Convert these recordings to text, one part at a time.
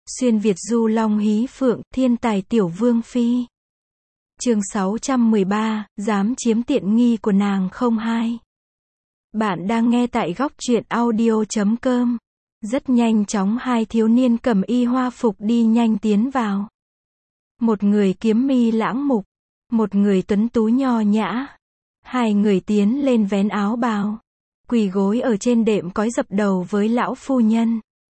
Xuyên Việt du long hí phượng, thiên tài tiểu vương phi. Chương 613, dám chiếm tiện nghi của nàng không hai. Bạn đang nghe tại góc truyện audio.com. Rất nhanh chóng hai thiếu niên cầm y hoa phục đi nhanh tiến vào. Một người kiếm mi lãng mục, một người tuấn tú nho nhã. Hai người tiến lên vén áo bào, quỳ gối ở trên đệm cói dập đầu với lão phu nhân.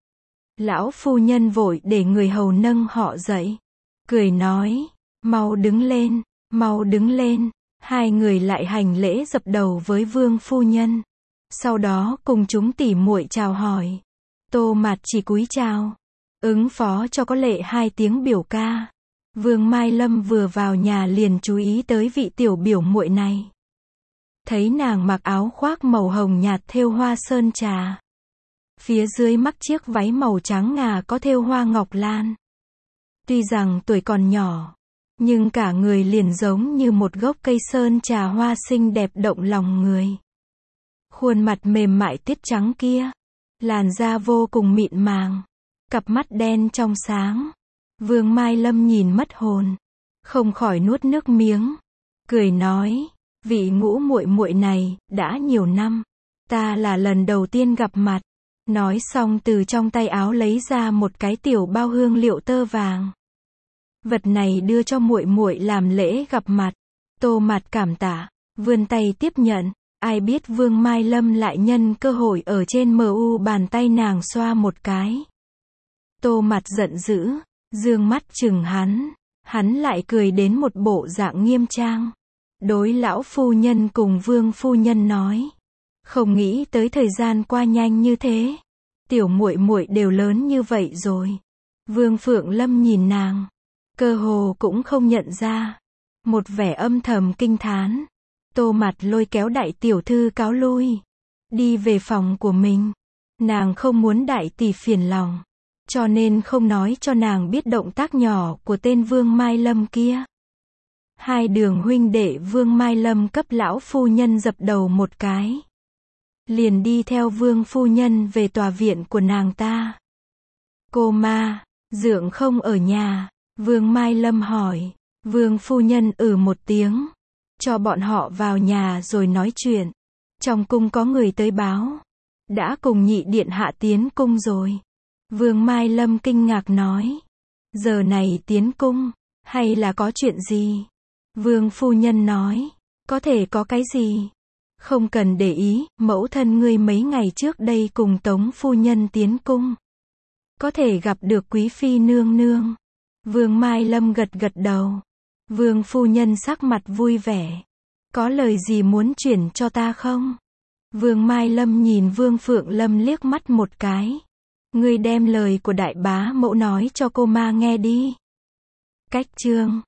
Lão phu nhân vội để người hầu nâng họ dậy, cười nói, mau đứng lên, mau đứng lên. Hai người lại hành lễ dập đầu với vương phu nhân. Sau đó cùng chúng tỉ muội chào hỏi. Tô Mạt chỉ cúi chào, ứng phó cho có lệ hai tiếng biểu ca. Vương Mai Lâm vừa vào nhà liền chú ý tới vị tiểu biểu muội này. Thấy nàng mặc áo khoác màu hồng nhạt thêu hoa sơn trà. Phía dưới mắc chiếc váy màu trắng ngà có thêu hoa ngọc lan. Tuy rằng tuổi còn nhỏ, nhưng cả người liền giống như một gốc cây sơn trà hoa xinh đẹp động lòng người. Khuôn mặt mềm mại tiết trắng kia, làn da vô cùng mịn màng, cặp mắt đen trong sáng. Vương Mai Lâm nhìn mất hồn, không khỏi nuốt nước miếng, cười nói, vị ngũ muội muội này, đã nhiều năm, ta là lần đầu tiên gặp mặt. Nói xong từ trong tay áo lấy ra một cái tiểu bao hương liệu tơ vàng. Vật này đưa cho muội muội làm lễ gặp mặt. Tô Mạt cảm tạ, vươn tay tiếp nhận. Ai biết Vương Mai Lâm lại nhân cơ hội ở trên mu bàn tay nàng xoa một cái. Tô Mạt giận dữ, dương mắt chừng hắn lại cười đến một bộ dạng nghiêm trang. Đối lão phu nhân cùng vương phu nhân nói, không nghĩ tới thời gian qua nhanh như thế. Tiểu muội muội đều lớn như vậy rồi. Vương Phượng Lâm nhìn nàng, cơ hồ cũng không nhận ra, một vẻ âm thầm kinh thán. Tô Mạt lôi kéo đại tiểu thư cáo lui, đi về phòng của mình. Nàng không muốn đại tỷ phiền lòng, cho nên không nói cho nàng biết động tác nhỏ của tên Vương Mai Lâm kia. Hai đường huynh đệ Vương Mai Lâm cấp lão phu nhân dập đầu một cái, liền đi theo vương phu nhân về tòa viện của nàng ta. Cô ma, dượng không ở nhà? Vương Mai Lâm hỏi. Vương phu nhân một tiếng, cho bọn họ vào nhà rồi nói chuyện. Trong cung có người tới báo, đã cùng nhị điện hạ tiến cung rồi. Vương Mai Lâm kinh ngạc nói, giờ này tiến cung, hay là có chuyện gì? Vương phu nhân nói, có thể có cái gì? Không cần để ý, mẫu thân ngươi mấy ngày trước đây cùng Tống phu nhân tiến cung. Có thể gặp được quý phi nương nương. Vương Mai Lâm gật gật đầu. Vương phu nhân sắc mặt vui vẻ. Có lời gì muốn chuyển cho ta không? Vương Mai Lâm nhìn Vương Phượng Lâm liếc mắt một cái. Ngươi đem lời của đại bá mẫu nói cho cô ma nghe đi. Cách chương